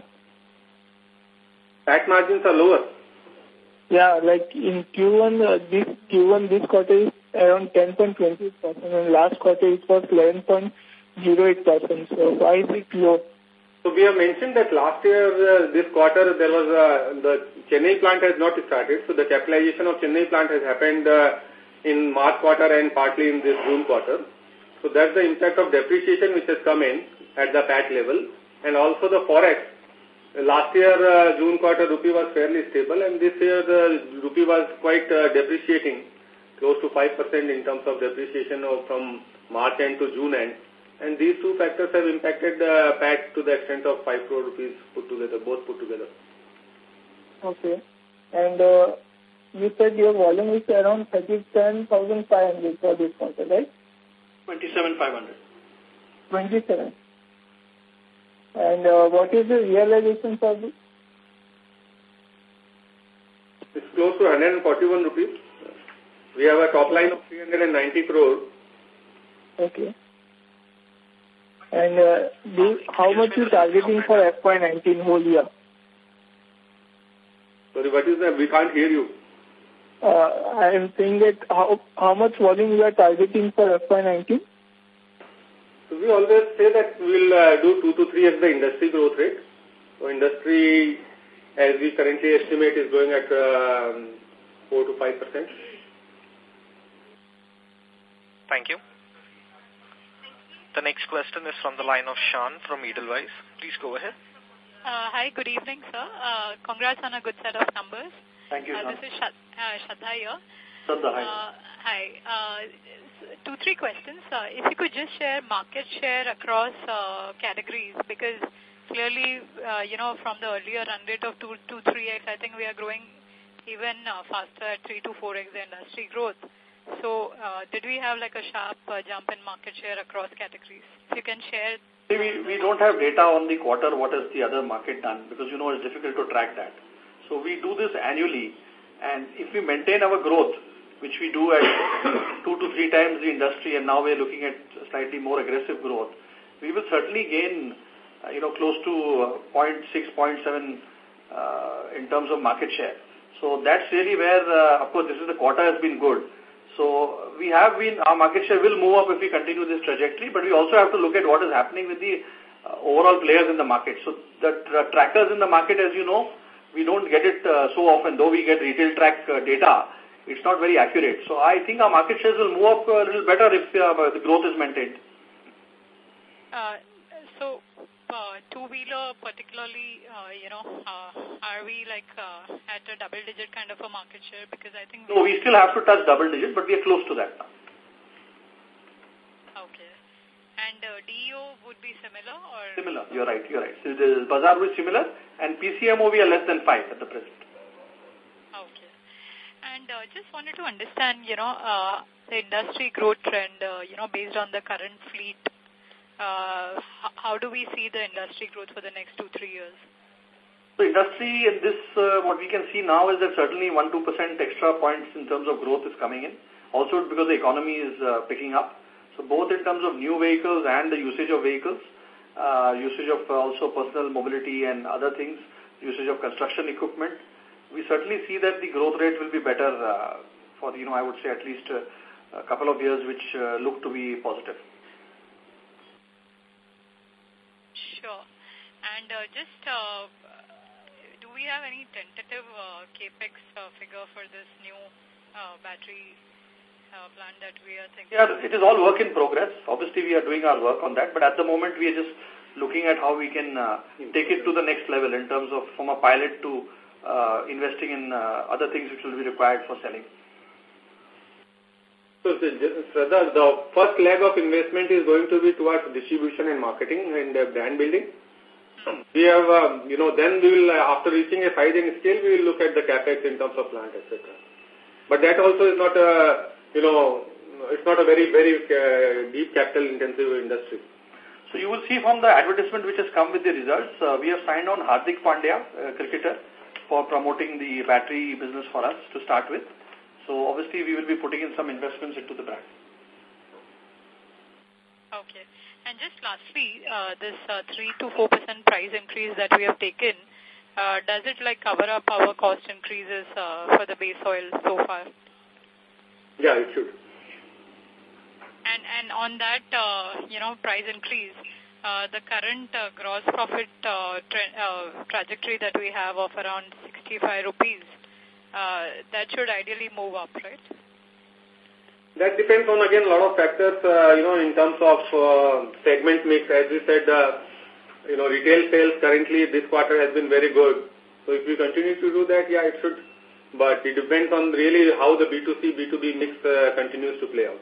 P A T margins are lower. Yeah, like in Q one, uh, this Q one this quarter is around ten point two zero percent and last quarter it was eleven point zero eight percent. So why is it low? So we have mentioned that last year, uh, this quarter, there was uh, the Chennai plant has not started. So the capitalization of Chennai plant has happened uh, in March quarter and partly in this June quarter. So that's the impact of depreciation which has come in at the P A T level. And also the Forex. Last year, uh, June quarter, rupee was fairly stable, and this year the rupee was quite uh, depreciating, close to five percent in terms of depreciation of from March end to June end. And these two factors have impacted the P A T to the extent of five crore rupees put together, both put together. Okay. And uh, you said your volume is around thirty-seven thousand five hundred for this quarter, right? twenty-seven thousand five hundred. twenty-seven. And uh, what is the realization for this? It's close to one hundred forty-one rupees. We have a top line of three hundred ninety crore. Okay. And uh, do, how much you targeting for F Y nineteen whole year? Sorry, what is that? We can't hear you. Uh, I am saying that how, how much volume you are targeting for F Y nineteen? So we always say that we will uh, do two to three as the industry growth rate. So industry, as we currently estimate, is going at um, four to five percent. Thank you. The next question is from the line of Shan from Edelweiss. Please go ahead. Uh, hi, good evening, sir. Uh, congrats on a good set of numbers. Thank you, uh, Shan. This is Shad uh, Shadha here. Shadha, hi. Uh, hi. Uh, two, three questions. Uh, if you could just share market share across uh, categories, because clearly, uh, you know, from the earlier run rate of two to three X, I think we are growing even uh, faster at three to four X the industry growth. So, uh, did we have like a sharp uh, jump in market share across categories? If you can share. See, we, we don't have data on the quarter, what has the other market done, because, you know, it's difficult to track that. So, we do this annually, and if we maintain our growth, which we do at two to three times the industry, and now we're looking at slightly more aggressive growth, we will certainly gain, uh, you know, close to uh, zero point six, zero point seven uh, in terms of market share. So, that's really where, uh, of course, this is the quarter has been good. So we have been, our market share will move up if we continue this trajectory, but we also have to look at what is happening with the uh, overall players in the market. So the tra trackers in the market, as you know, we don't get it uh, so often, though we get retail track uh, data, it's not very accurate. So I think our market shares will move up a little better if uh, the growth is maintained. Uh, so uh, two-wheeler particularly, uh, you know, uh, are we like uh, at a double-digit kind of a market share? Because I think... No, we still have to touch double-digit, but we are close to that now. Okay. And uh, D E O would be similar or... Similar, you're right, you're right. So the Bazaar will be similar, and P C M O we are less than five at the present. Okay. And uh, just wanted to understand, you know, uh, the industry growth trend, uh, you know, based on the current fleet. Uh, how do we see the industry growth for the next two, three years? The industry in this, uh, what we can see now is that certainly one to two percent extra points in terms of growth is coming in. Also because the economy is uh, picking up. So both in terms of new vehicles and the usage of vehicles, uh, usage of uh, also personal mobility and other things, usage of construction equipment, we certainly see that the growth rate will be better uh, for, you know, I would say at least uh, a couple of years, which uh, look to be positive. Sure. And uh, just, uh, do we have any tentative uh, capex uh, figure for this new uh, battery uh, plant that we are thinking? Yeah, it is all work in progress. Obviously, we are doing our work on that, but at the moment, we are just looking at how we can uh, take it to the next level in terms of from a pilot to uh, investing in uh, other things which will be required for selling. So, Shraddha, the first leg of investment is going to be towards distribution and marketing and uh, brand building. We have, uh, you know, then we will, uh, after reaching a size and scale, we will look at the capex in terms of plant, et cetera. But that also is not a, you know, it's not a very, very uh, deep capital-intensive industry. So you will see from the advertisement which has come with the results, uh, we have signed on Hardik Pandya, uh, cricketer, for promoting the battery business for us to start with. So obviously we will be putting in some investments into the brand. Okay. And just lastly, uh, this uh, three to four percent price increase that we have taken, uh, does it like cover up our cost increases uh, for the base oil so far? Yeah, it should. And and on that, uh, you know, price increase, uh, the current uh, gross profit uh, tra uh, trajectory that we have of around sixty-five rupees, uh, that should ideally move up, right? That depends on, again, a lot of factors, uh, you know, in terms of uh, segment mix. As we said, uh, you know, retail sales currently this quarter has been very good. So if we continue to do that, yeah, it should. But it depends on really how the B two C, B two B mix uh, continues to play out.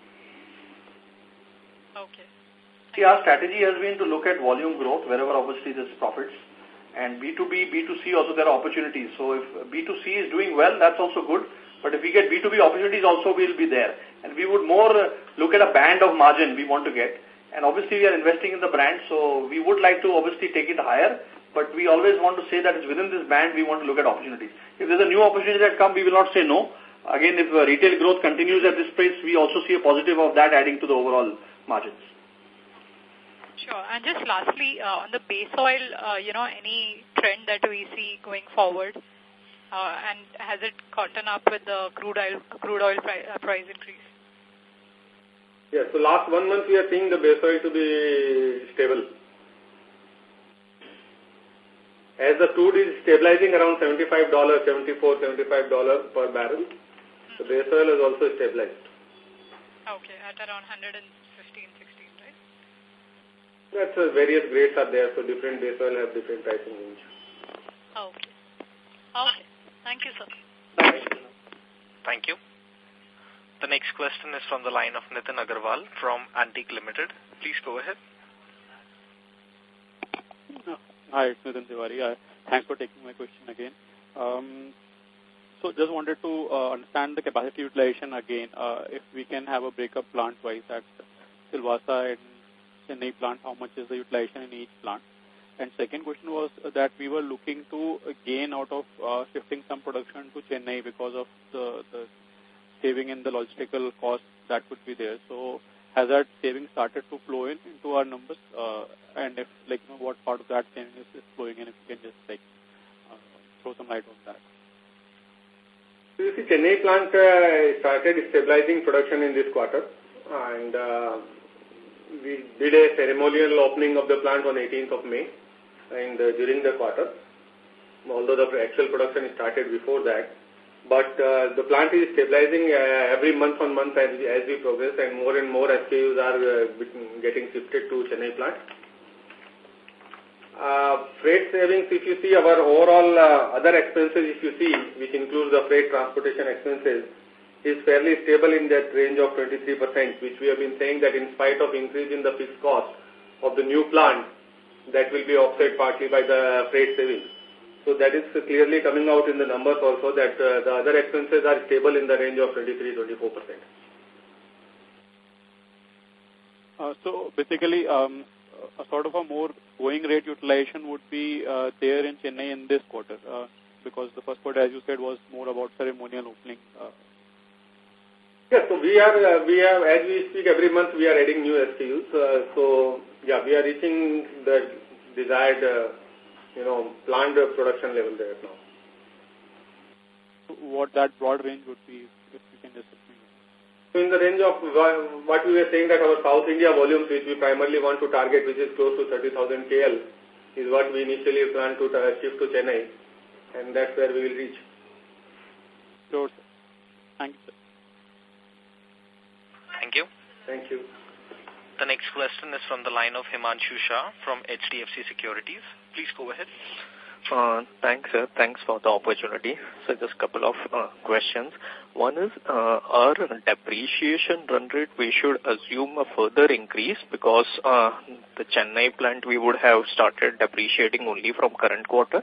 Okay. See, our strategy has been to look at volume growth wherever obviously there's profits. And B two B, B two C also there are opportunities. So if B two C is doing well, that's also good. But if we get B two B opportunities also, we'll be there. And we would more uh, look at a band of margin we want to get. And obviously we are investing in the brand, so we would like to obviously take it higher. But we always want to say that it's within this band we want to look at opportunities. If there's a new opportunity that comes, we will not say no. Again, if uh, retail growth continues at this pace, we also see a positive of that adding to the overall margins. Sure. And just lastly, uh, on the base oil, uh, you know, any trend that we see going forward? Uh, and has it caught up with the crude oil, crude oil pri uh, price increase? Yeah, so last one month we are seeing the base oil to be stable. As the crude is stabilizing around seventy-five dollars, seventy-four dollars, seventy-five dollars per barrel, the base oil is also stabilized. Okay, at around one hundred fifteen, sixteen, right? That's uh, various grades are there, so different base oil have different pricing range. Okay. Okay. Thank you, sir. Thank you. The next question is from the line of Nitin Agarwal from Antique Limited. Please go ahead. Hi, it's Nitin Tiwari. Uh, thanks for taking my question again. Um, so just wanted to uh, understand the capacity utilization again. Uh, if we can have a breakup plant-wise at Silvassa and Chennai plant, how much is the utilization in each plant? And second question was that we were looking to gain out of uh, shifting some production to Chennai because of the, the saving in the logistical cost that would be there. So has that saving started to flow in into our numbers? Uh, and if, like, you know, what part of that saving is, is flowing in, if you can just, like, uh, throw some light on that. So you see, Chennai plant uh, started stabilizing production in this quarter. And uh, we did a ceremonial opening of the plant on eighteenth of May. And uh, during the quarter, although the actual production started before that, but uh, the plant is stabilizing uh, every month on month as we, as we progress, and more and more S K Us are uh, getting shifted to Chennai plant. Uh, freight savings, if you see our overall uh, other expenses, if you see, which includes the freight transportation expenses, is fairly stable in that range of twenty-three percent, which we have been saying that in spite of increase in the fixed cost of the new plant, that will be offset partly by the freight savings. So that is clearly coming out in the numbers also, that uh, the other expenses are stable in the range of twenty-three to twenty-four percent. Uh, so basically, um, a sort of a more going rate utilization would be uh, there in Chennai in this quarter? Uh, because the first quarter, as you said, was more about ceremonial opening. Uh, Yes, so we are, uh, we have, as we speak, every month we are adding new S K Us. Uh, so, yeah, we are reaching the desired, uh, you know, planned production level there now. What that broad range would be, if you can just explain. So, in the range of what we were saying that our South India volumes, which we primarily want to target, which is close to thirty thousand K L, is what we initially plan to uh, shift to Chennai, and that's where we will reach. Sure, sir. Thank you, sir. Thank you. Thank you. The next question is from the line of Himanshu Shah from H D F C Securities. Please go ahead. Uh, thanks, sir. Thanks for the opportunity. So just a couple of uh, questions. One is, uh, our depreciation run rate, we should assume a further increase because uh, the Chennai plant, we would have started depreciating only from current quarter.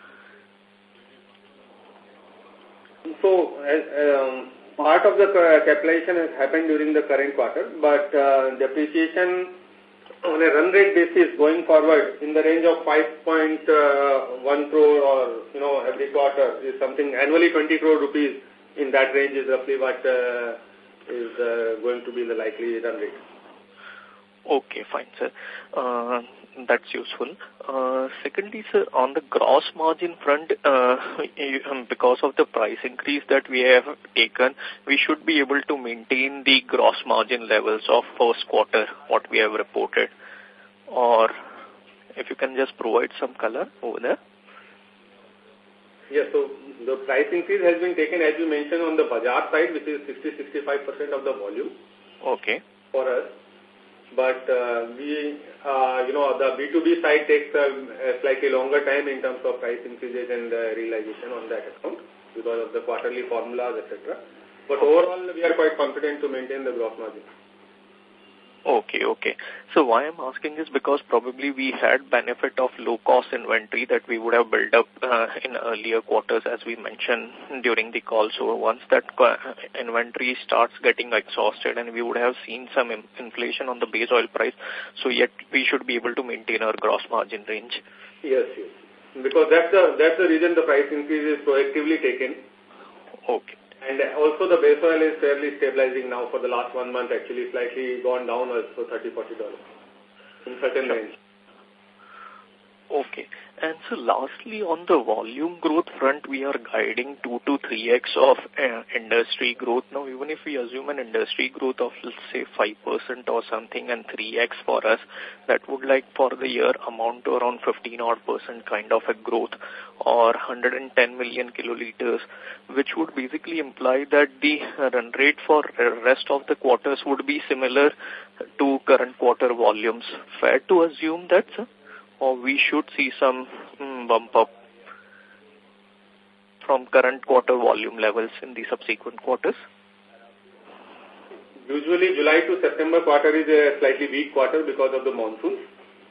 So, um, part of the capitalization has happened during the current quarter, but uh, depreciation on a run rate basis going forward in the range of five point one crore or, you know, every quarter is something, annually twenty crore rupees in that range is roughly what uh, is uh, going to be the likely run rate. Okay, fine, sir. Uh, that's useful. Uh, secondly, sir, on the gross margin front, uh, because of the price increase that we have taken, we should be able to maintain the gross margin levels of first quarter, what we have reported. Or if you can just provide some color over there. Yes, so the price increase has been taken, as you mentioned, on the Bazaar side, which is sixty to sixty-five percent of the volume. Okay. For us. But uh, we, uh, you know, the B two B side takes a, a slightly longer time in terms of price increases and uh, realization on that account because of the quarterly formulas, et cetera. But overall, we are quite confident to maintain the gross margin. Okay, okay. So why I'm asking is because probably we had benefit of low-cost inventory that we would have built up uh, in earlier quarters, as we mentioned during the call. So once that inventory starts getting exhausted and we would have seen some inflation on the base oil price, so yet we should be able to maintain our gross margin range. Yes, yes. Because that's the, that's the reason the price increase is proactively taken. Okay. And also the base oil is fairly stabilizing now for the last one month, actually slightly gone down also thirty to forty dollars in certain sure. range. Okay. And so lastly, on the volume growth front, we are guiding two to three X of uh, industry growth. Now, even if we assume an industry growth of, let's say, five percent or something and three X for us, that would like for the year amount to around fifteen odd percent kind of a growth or one hundred ten million kiloliters, which would basically imply that the run rate for rest of the quarters would be similar to current quarter volumes. Fair to assume that, sir? Or we should see some mm, bump up from current quarter volume levels in the subsequent quarters? Usually July to September quarter is a slightly weak quarter because of the monsoon.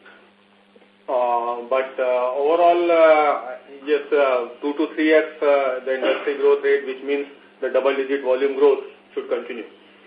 Uh, but uh, overall, uh, yes, uh, two to three X uh, the industry growth rate, which means the double-digit volume growth should continue.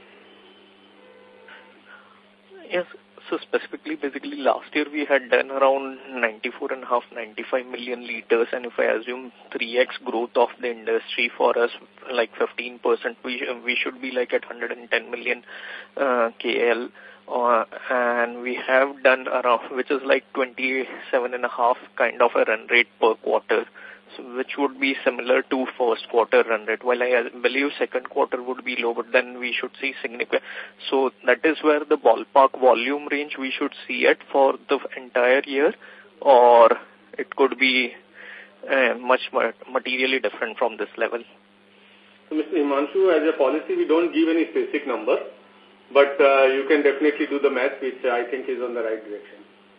Yes. So specifically, basically last year we had done around ninety-four and a half, ninety-five million liters, and if I assume three X growth of the industry for us, like fifteen percent, we, we should be like at one hundred ten million uh, K L, uh, and we have done around, which is like twenty-seven and a half kind of a run rate per quarter. So which would be similar to first quarter run rate. While I believe second quarter would be low, but then we should see significant. So that is where the ballpark volume range we should see it for the entire year, or it could be uh, much more materially different from this level. So, Mister Himanshu, as a policy, we don't give any specific number, but uh, you can definitely do the math, which I think is on the right direction.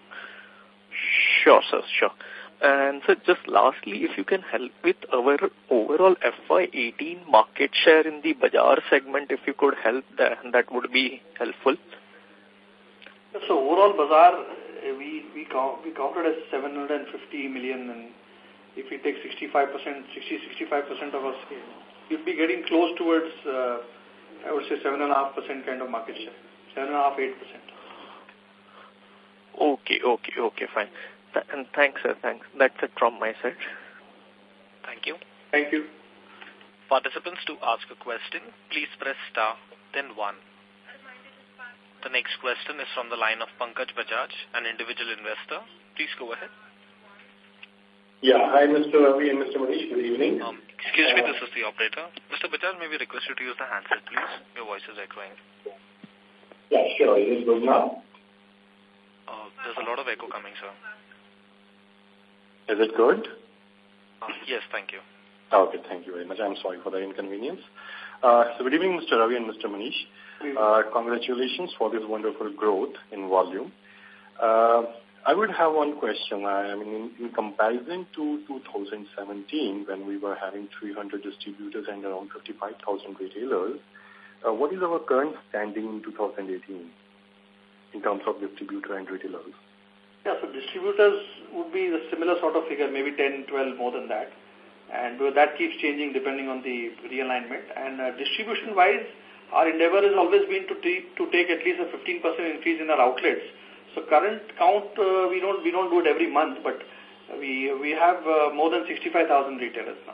Sure, sir, sure. And so just lastly, if you can help with our overall F Y eighteen market share in the Bazaar segment, if you could help, that, that would be helpful. So overall Bazaar, we, we, count, we counted as seven hundred fifty million, and if we take sixty-five percent, sixty to sixty-five percent of our scale, you'd be getting close towards, uh, I would say seven point five percent kind of market share, seven point five, eight percent. Okay, okay, okay, fine. Th and thanks, sir. Thanks. That's it from my side. Thank you. Thank you. Participants, to ask a question, please press star, then one. The next question is from the line of Pankaj Bajaj, an individual investor. Please go ahead. Yeah, hi Mister Ravi and Mister Manish, good evening. Um, excuse uh, me, this is the operator. Mister Bajaj, may we request you to use the handset, please? Your voice is echoing. Yeah, sure. Is it good now? Uh, there's a lot of echo coming, sir. Is it good? Uh, yes, thank you. Okay, thank you very much. I'm sorry for the inconvenience. Uh, so good evening, Mister Ravi and Mister Manish. Uh, congratulations for this wonderful growth in volume. Uh, I would have one question. I mean, in, in comparison to two thousand seventeen, when we were having three hundred distributors and around fifty-five thousand retailers, uh, what is our current standing in two thousand eighteen in terms of distributor and retailers? Yeah, so distributors would be the similar sort of figure, maybe ten, twelve more than that. And that keeps changing depending on the realignment. And uh, distribution-wise, our endeavor has always been to, to take at least a fifteen percent increase in our outlets. So current count, uh, we don't we don't do it every month, but we we have uh, more than sixty-five thousand retailers now.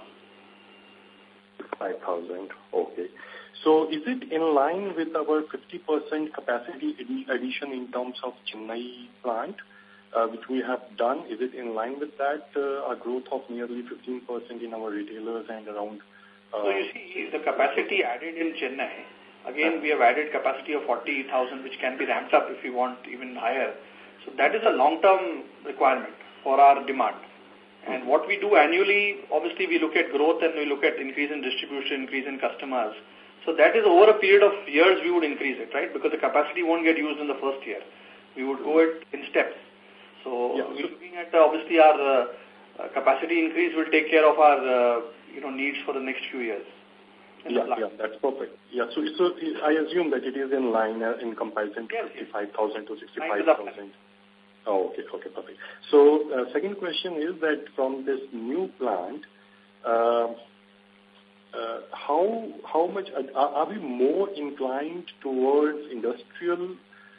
five thousand, okay. So is it in line with our fifty percent capacity addition in terms of Chennai plant, uh, which we have done? Is it in line with that, uh, a growth of nearly fifteen percent in our retailers and around... Uh, so you see, the capacity added in Chennai, again, we have added capacity of forty thousand, which can be ramped up if we want even higher. So that is a long-term requirement for our demand. And what we do annually, obviously, we look at growth and we look at increase in distribution, increase in customers. So that is over a period of years we would increase it, right? Because the capacity won't get used in the first year. We would go it in steps. So yeah. We're looking at, uh, obviously, our uh, capacity increase will take care of our uh, you know, needs for the next few years. Yeah, yeah, that's perfect. Yeah, so, so I assume that it is in line uh, in comparison to yes, fifty-five thousand to sixty-five thousand. Oh, okay, okay, perfect. So, uh, second question is that from this new plant, uh, uh, how how much are, are we more inclined towards industrial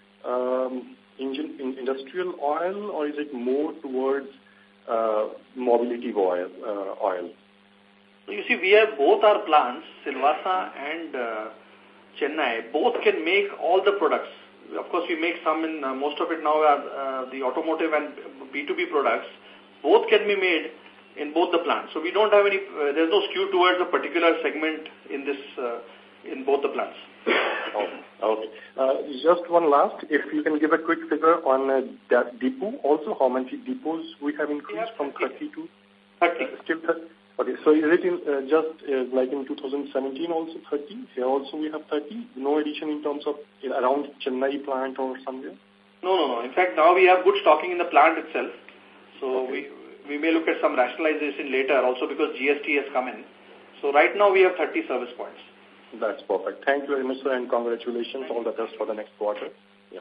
um, engine in industrial oil, or is it more towards uh, mobility oil? Uh, oil? You see, we have both our plants, Silvassa and uh, Chennai, both can make all the products. Of course, we make some in, uh, most of it now are uh, the automotive and B two B products. Both can be made in both the plants. So we don't have any, uh, there's no skew towards a particular segment in this, uh, in both the plants. Okay. okay. Uh, just one last, if you can give a quick figure on uh, that depot, also how many depots we have increased we have from thirty to thirty. Uh, still thirty. Okay, so is it in, uh, just uh, like in two thousand seventeen also thirty? Here also we have thirty? No addition in terms of in around Chennai plant or somewhere? No, no, no. In fact, now we have good stocking in the plant itself. So okay. we, we may look at some rationalization later also because G S T has come in. So right now we have thirty service points. That's perfect. Thank you very much, sir, and congratulations. All the best for the next quarter. Yeah.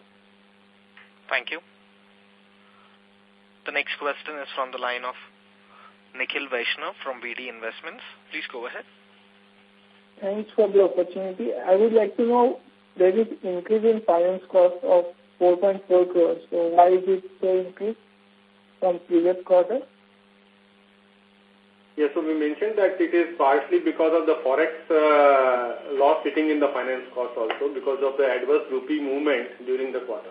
Thank you. The next question is from the line of Nikhil Vaishnav from V D Investments. Please go ahead. Thanks for the opportunity. I would like to know, there is increase in finance cost of four point four crores. So why is it so increased from previous quarter? Yes, so we mentioned that it is partially because of the forex uh, loss sitting in the finance cost also because of the adverse rupee movement during the quarter.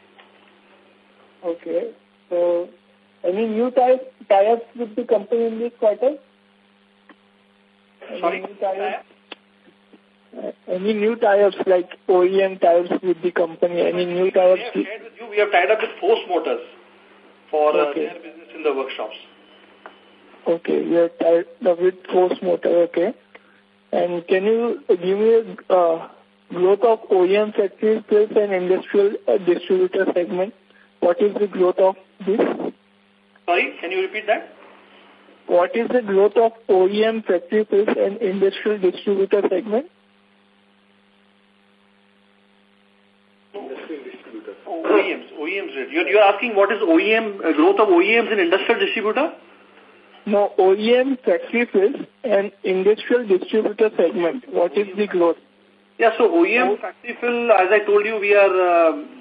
Okay. So any new tie-ups with the company in this quarter? Any Sorry? New tie-ups? Uh, any new tie-ups like O E M tie-ups with the company? Any new tie-ups? We have shared with you. We have tied up with Force Motors for uh, okay. their business in the workshops. Okay, we are tied up with Force Motor. Okay. And can you give me a uh, growth of O E M factory sales and industrial uh, distributor segment? What is the growth of this? Sorry, can you repeat that? What is the growth of O E M factory sales and industrial distributor segment? Industrial distributor. Oh, O E Ms. O E Ms. You're, you're asking what is O E M, uh, growth of O E Ms in industrial distributor? No, O E M factory sales and industrial distributor segment. What is the growth? Yeah, so O E M factory fill, as I told you, we are uh,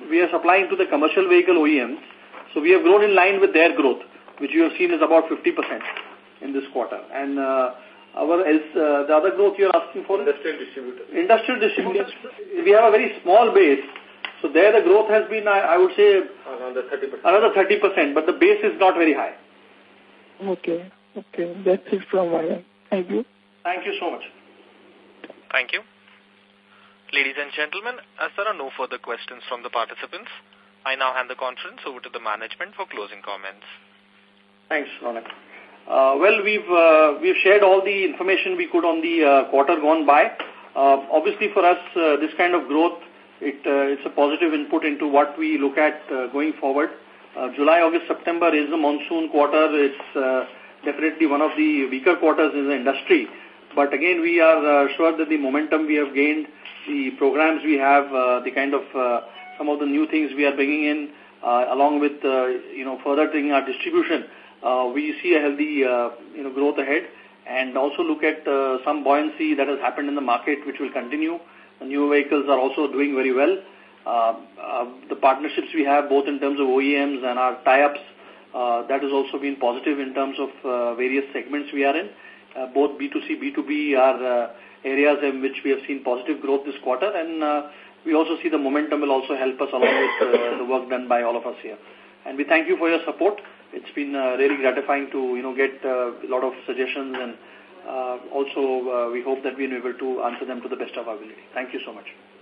we are supplying to the commercial vehicle O E Ms. So we have grown in line with their growth, which you have seen is about fifty percent in this quarter. And uh, our else, uh, the other growth you are asking for? Industrial distributors. Industrial distributors. We have a very small base. So there the growth has been, I, I would say, another thirty percent. Another thirty percent, but the base is not very high. Okay. Okay. That's it from my end. Thank you. Thank you so much. Thank you. Ladies and gentlemen, as there are no further questions from the participants, I now hand the conference over to the management for closing comments. Thanks, Ronak. Uh, well, we've uh, we've shared all the information we could on the uh, quarter gone by. Uh, obviously, for us, uh, this kind of growth, it uh, it's a positive input into what we look at uh, going forward. Uh, July, August, September is the monsoon quarter. It's uh, definitely one of the weaker quarters in the industry. But again, we are uh, sure that the momentum we have gained, the programs we have, uh, the kind of uh, some of the new things we are bringing in, uh, along with uh, you know further taking our distribution, uh, we see a healthy uh, you know growth ahead, and also look at uh, some buoyancy that has happened in the market, which will continue. The new vehicles are also doing very well. Uh, uh, the partnerships we have, both in terms of O E Ms and our tie-ups, uh, that has also been positive in terms of uh, various segments we are in. Uh, both B two C, B two B are uh, areas in which we have seen positive growth this quarter, and uh, we also see the momentum will also help us along with uh, the work done by all of us here. And we thank you for your support. It's been uh, really gratifying to you know get uh, a lot of suggestions, and uh, also uh, we hope that we've been able to answer them to the best of our ability. Thank you so much.